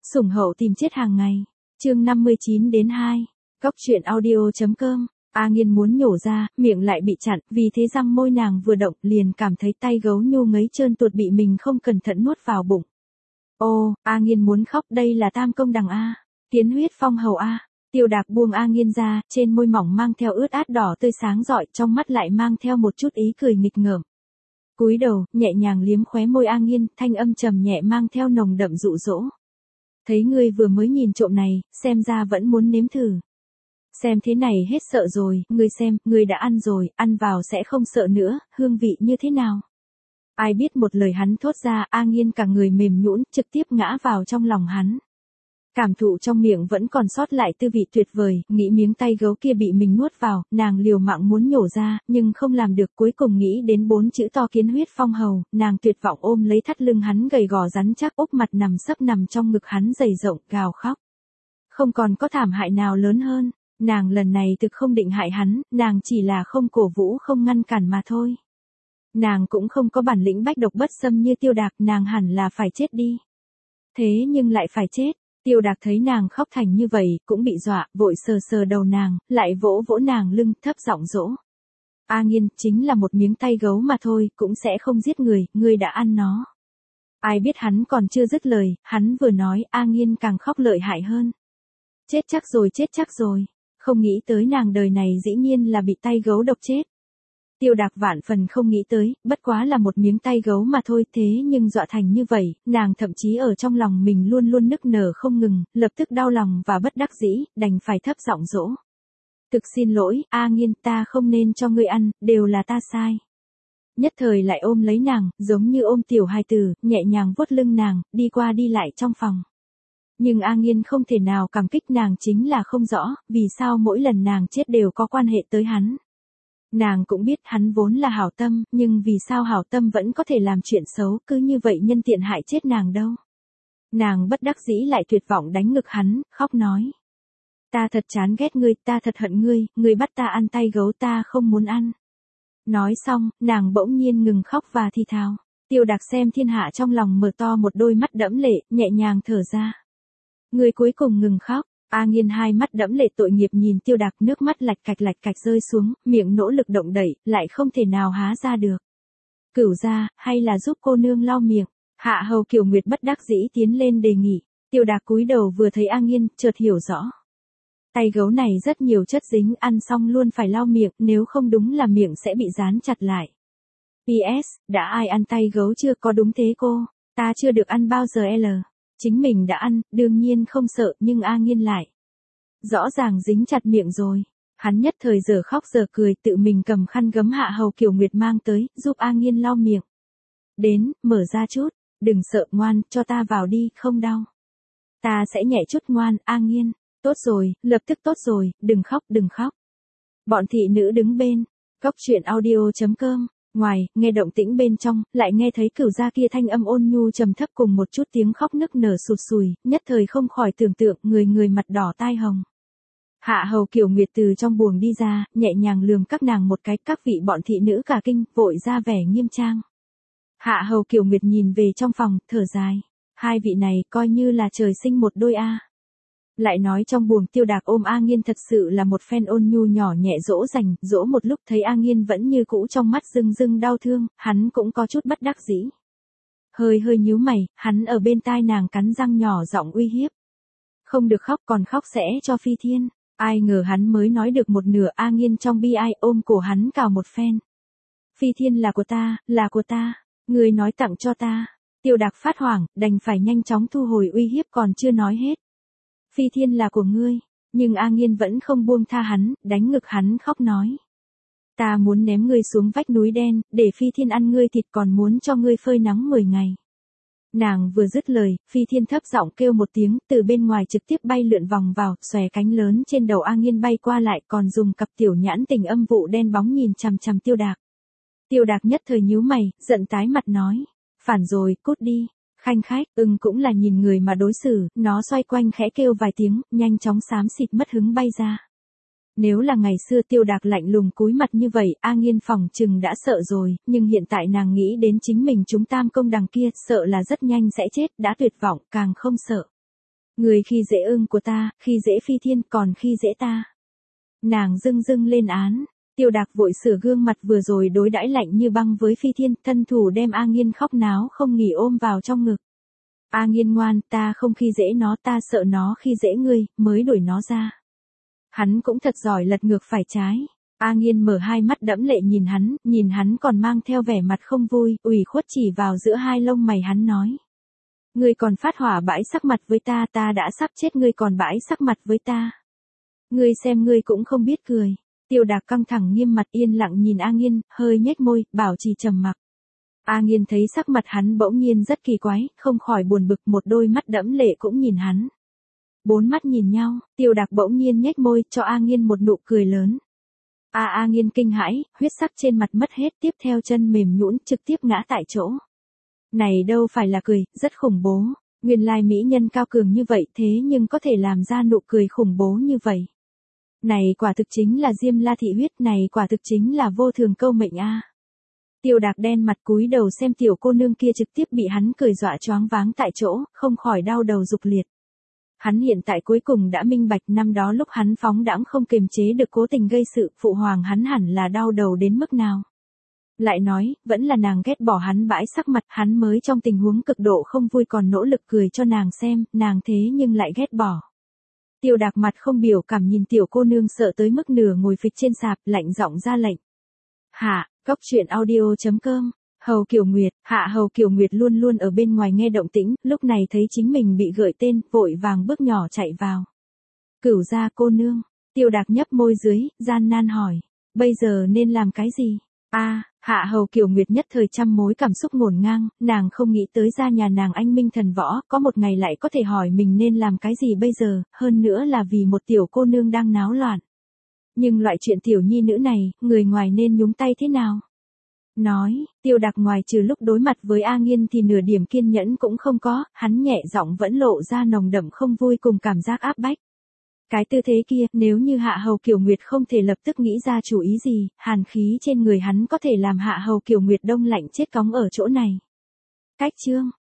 Sủng hậu tìm chết hàng ngày. Chương 59 đến 2. Cóc truyện audio.com. A Nghiên muốn nhổ ra, miệng lại bị chặn, vì thế răng môi nàng vừa động, liền cảm thấy tay gấu nhu ngấy trơn tuột bị mình không cẩn thận nuốt vào bụng. Ô, A Nghiên muốn khóc, đây là tam công đằng A. Tiến huyết phong hầu A. Tiêu Đạc buông A Nghiên ra, trên môi mỏng mang theo ướt át đỏ tươi sáng rọi, trong mắt lại mang theo một chút ý cười nghịch ngợm. Cúi đầu, nhẹ nhàng liếm khóe môi A Nghiên, thanh âm trầm nhẹ mang theo nồng đậm dụ dỗ. Thấy ngươi vừa mới nhìn trộm này, xem ra vẫn muốn nếm thử. Xem thế này hết sợ rồi, ngươi xem, ngươi đã ăn rồi, ăn vào sẽ không sợ nữa, hương vị như thế nào? Ai biết một lời hắn thốt ra, A Nghiên cả người mềm nhũn, trực tiếp ngã vào trong lòng hắn. Cảm thụ trong miệng vẫn còn sót lại tư vị tuyệt vời, nghĩ miếng tay gấu kia bị mình nuốt vào, nàng liều mạng muốn nhổ ra, nhưng không làm được, cuối cùng nghĩ đến 4 chữ to kiến huyết phong hầu, nàng tuyệt vọng ôm lấy thắt lưng hắn gầy gò rắn chắc, úp mặt nằm sấp nằm trong ngực hắn dày rộng, gào khóc. Không còn có thảm hại nào lớn hơn, nàng lần này thực không định hại hắn, nàng chỉ là không cổ vũ không ngăn cản mà thôi. Nàng cũng không có bản lĩnh bách độc bất xâm như Tiêu Đạc, nàng hẳn là phải chết đi. Thế nhưng lại phải chết. Tiêu Đạc thấy nàng khóc thành như vậy, cũng bị dọa, vội sờ sờ đầu nàng, lại vỗ vỗ nàng lưng, thấp giọng dỗ. A Nghiên, chính là một miếng tay gấu mà thôi, cũng sẽ không giết người, ngươi đã ăn nó. Ai biết hắn còn chưa dứt lời, hắn vừa nói, A Nghiên càng khóc lợi hại hơn. Chết chắc rồi, không nghĩ tới nàng đời này dĩ nhiên là bị tay gấu độc chết. Tiêu Đạc vạn phần không nghĩ tới, bất quá là một miếng tay gấu mà thôi, thế nhưng dọa thành như vậy, nàng thậm chí ở trong lòng mình luôn luôn nức nở không ngừng, lập tức đau lòng và bất đắc dĩ, đành phải thấp giọng dỗ. Thực xin lỗi, A Nghiên, ta không nên cho ngươi ăn, đều là ta sai. Nhất thời lại ôm lấy nàng, giống như ôm tiểu hài tử, nhẹ nhàng vuốt lưng nàng, đi qua đi lại trong phòng. Nhưng A Nghiên không thể nào cảm kích nàng, chính là không rõ, vì sao mỗi lần nàng chết đều có quan hệ tới hắn. Nàng cũng biết hắn vốn là hảo tâm, nhưng vì sao hảo tâm vẫn có thể làm chuyện xấu, cứ như vậy nhân tiện hại chết nàng đâu. Nàng bất đắc dĩ lại tuyệt vọng đánh ngực hắn, khóc nói. Ta thật chán ghét ngươi, ta thật hận ngươi, ngươi bắt ta ăn tay gấu, ta không muốn ăn. Nói xong, nàng bỗng nhiên ngừng khóc và thì thào. Tiêu Đạc xem thiên hạ trong lòng mở to một đôi mắt đẫm lệ, nhẹ nhàng thở ra. Ngươi cuối cùng ngừng khóc. A Nghiên hai mắt đẫm lệ tội nghiệp nhìn Tiêu Đạc, nước mắt lạch cạch rơi xuống, miệng nỗ lực động đậy, lại không thể nào há ra được. Cửu gia, hay là giúp cô nương lau miệng. Hạ hầu Kiều Nguyệt bất đắc dĩ tiến lên đề nghị. Tiêu Đạc cúi đầu vừa thấy A Nghiên, chợt hiểu rõ. Tay gấu này rất nhiều chất dính, ăn xong luôn phải lau miệng, nếu không đúng là miệng sẽ bị dán chặt lại. PS, đã ai ăn tay gấu chưa? Có đúng thế cô? Ta chưa được ăn bao giờ L. Chính mình đã ăn, đương nhiên không sợ, nhưng A Nghiên lại. Rõ ràng dính chặt miệng rồi. Hắn nhất thời giờ khóc giờ cười, tự mình cầm khăn gấm Hạ hầu Kiều Nguyệt mang tới, giúp A Nghiên lau miệng. Đến, mở ra chút, đừng sợ, ngoan, cho ta vào đi, không đau. Ta sẽ nhẹ chút, ngoan, A Nghiên. Tốt rồi, lập tức tốt rồi, đừng khóc. Bọn thị nữ đứng bên. Cóc truyện audio.com. Ngoài, nghe động tĩnh bên trong, lại nghe thấy Cửu gia kia thanh âm ôn nhu trầm thấp cùng một chút tiếng khóc nức nở sụt sùi, nhất thời không khỏi tưởng tượng, người mặt đỏ tai hồng. Hạ hầu Kiều Nguyệt từ trong buồng đi ra, nhẹ nhàng lườm các nàng một cái, các vị bọn thị nữ cả kinh, vội ra vẻ nghiêm trang. Hạ hầu Kiều Nguyệt nhìn về trong phòng, thở dài. Hai vị này coi như là trời sinh một đôi a. Lại nói trong buồng Tiêu Đạc ôm A Nghiên thật sự là một phen ôn nhu nhỏ nhẹ dỗ dành, dỗ một lúc thấy A Nghiên vẫn như cũ trong mắt rưng đau thương, hắn cũng có chút bất đắc dĩ. Hơi nhíu mày, hắn ở bên tai nàng cắn răng nhỏ giọng uy hiếp. Không được khóc, còn khóc sẽ cho Phi Thiên. Ai ngờ hắn mới nói được một nửa, A Nghiên trong bi ai ôm cổ hắn cào một phen. Phi Thiên là của ta, người nói tặng cho ta. Tiêu Đạc phát hoảng, đành phải nhanh chóng thu hồi uy hiếp, còn chưa nói hết. Phi Thiên là của ngươi, nhưng A Nghiên vẫn không buông tha hắn, đánh ngực hắn khóc nói. Ta muốn ném ngươi xuống vách núi đen, để Phi Thiên ăn ngươi thịt, còn muốn cho ngươi phơi nắng 10 ngày. Nàng vừa dứt lời, Phi Thiên thấp giọng kêu một tiếng, từ bên ngoài trực tiếp bay lượn vòng vào, xòe cánh lớn trên đầu A Nghiên bay qua lại, còn dùng cặp tiểu nhãn tình âm vụ đen bóng nhìn chằm chằm Tiêu Đạc. Tiêu Đạc nhất thời nhíu mày, giận tái mặt nói. Phản rồi, cút đi. Khanh khách, cũng là nhìn người mà đối xử, nó xoay quanh khẽ kêu vài tiếng, nhanh chóng xám xịt mất hứng bay ra. Nếu là ngày xưa Tiêu Đạc lạnh lùng cúi mặt như vậy, A Nghiên phòng chừng đã sợ rồi, nhưng hiện tại nàng nghĩ đến chính mình chúng tam công đằng kia, sợ là rất nhanh sẽ chết, đã tuyệt vọng, càng không sợ. Người khi dễ ưng của ta, khi dễ Phi Thiên, còn khi dễ ta. Nàng dưng dưng lên án. Tiêu Đạc vội sửa gương mặt vừa rồi đối đãi lạnh như băng với Phi Thiên, thân thủ đem A Nghiên khóc náo không nghỉ ôm vào trong ngực. A Nghiên ngoan, ta không khi dễ nó, ta sợ nó khi dễ ngươi, mới đuổi nó ra. Hắn cũng thật giỏi lật ngược phải trái. A Nghiên mở hai mắt đẫm lệ nhìn hắn còn mang theo vẻ mặt không vui, ủy khuất chỉ vào giữa hai lông mày hắn nói. Ngươi còn phát hỏa bãi sắc mặt với ta, ta đã sắp chết ngươi còn bãi sắc mặt với ta. Ngươi xem ngươi cũng không biết cười. Tiêu Đạc căng thẳng nghiêm mặt yên lặng nhìn A Nghiên, hơi nhếch môi, bảo trì trầm mặc. A Nghiên thấy sắc mặt hắn bỗng nhiên rất kỳ quái, không khỏi buồn bực, một đôi mắt đẫm lệ cũng nhìn hắn. Bốn mắt nhìn nhau, Tiêu Đạc bỗng nhiên nhếch môi, cho A Nghiên một nụ cười lớn. A Nghiên kinh hãi, huyết sắc trên mặt mất hết, tiếp theo chân mềm nhũn trực tiếp ngã tại chỗ. Này đâu phải là cười, rất khủng bố. Nguyên lai mỹ nhân cao cường như vậy thế nhưng có thể làm ra nụ cười khủng bố như vậy. Này quả thực chính là Diêm La thị huyết, này quả thực chính là vô thường câu mệnh a. Tiêu Đạc đen mặt cúi đầu xem tiểu cô nương kia trực tiếp bị hắn cười dọa choáng váng tại chỗ, không khỏi đau đầu rục liệt. Hắn hiện tại cuối cùng đã minh bạch năm đó lúc hắn phóng đãng không kiềm chế được cố tình gây sự, phụ hoàng hắn hẳn là đau đầu đến mức nào. Lại nói, vẫn là nàng ghét bỏ hắn bãi sắc mặt, hắn mới trong tình huống cực độ không vui còn nỗ lực cười cho nàng xem, nàng thế nhưng lại ghét bỏ. Tiêu Đạc mặt không biểu cảm nhìn tiểu cô nương sợ tới mức nửa ngồi phịch trên sạp, lạnh giọng ra lệnh. Hạ, Cốc Truyện Audio.com, Hầu Kiều Nguyệt, Hầu Kiều Nguyệt luôn luôn ở bên ngoài nghe động tĩnh, lúc này thấy chính mình bị gợi tên, vội vàng bước nhỏ chạy vào. Cửu gia cô nương, Tiêu Đạc nhấp môi dưới, gian nan hỏi, bây giờ nên làm cái gì? Hầu Kiều Nguyệt nhất thời trăm mối cảm xúc ngổn ngang, nàng không nghĩ tới ra nhà nàng anh minh thần võ, có một ngày lại có thể hỏi mình nên làm cái gì bây giờ, hơn nữa là vì một tiểu cô nương đang náo loạn. Nhưng loại chuyện tiểu nhi nữ này, người ngoài nên nhúng tay thế nào? Nói, Tiêu Đạc ngoài trừ lúc đối mặt với A Nghiên thì nửa điểm kiên nhẫn cũng không có, hắn nhẹ giọng vẫn lộ ra nồng đậm không vui cùng cảm giác áp bách. Cái tư thế kia, nếu như Hầu Kiều Nguyệt không thể lập tức nghĩ ra chủ ý gì, hàn khí trên người hắn có thể làm Hầu Kiều Nguyệt đông lạnh chết cóng ở chỗ này. Cách chương